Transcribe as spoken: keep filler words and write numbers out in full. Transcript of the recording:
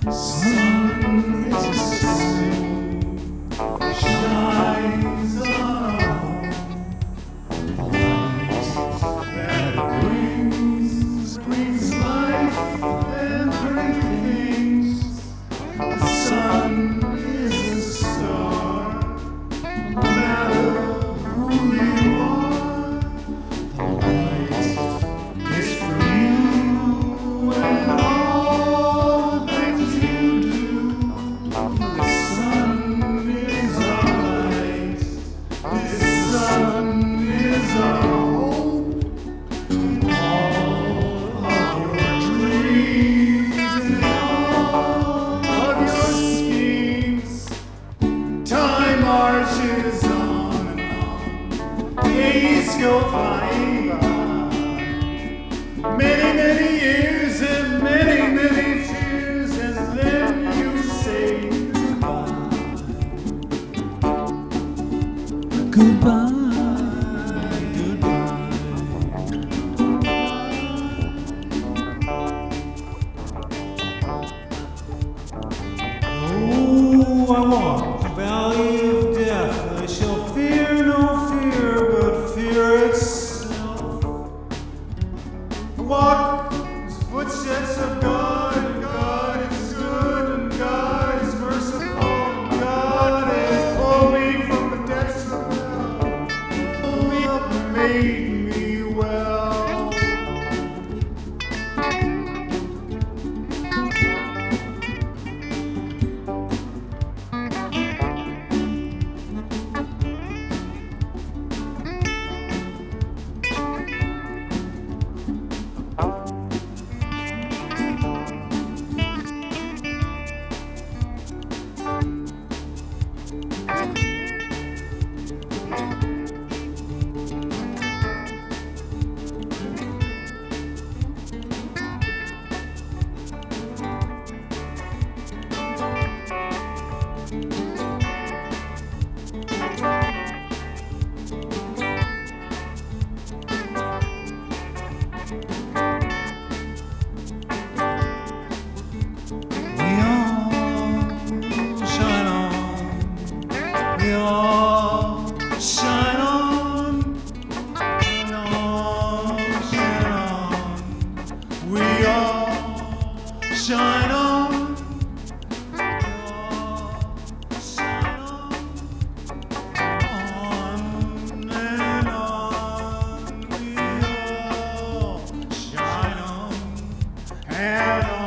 Sun is a sun, shines on light that brings, brings life and great things. The sun is a star, no matter who you are. The light is for you and all things you do. The sun is our light. The sun is our hope. All of your dreams and all of your schemes. Time marches on and on. Days go flying by. Many, many years and many, many fears, and then you say goodbye. Goodbye, Oh, I walk the valley of death. I shall fear no fear, but fear itself. I walk the footsteps of God, and God is good, and God is merciful, and God has pulled me from the depths of hell. Pulled me up and made me well. We all shine on. We all shine on. Shine on, shine on. We all shine on. We all shine on. On and on. We all shine on and on.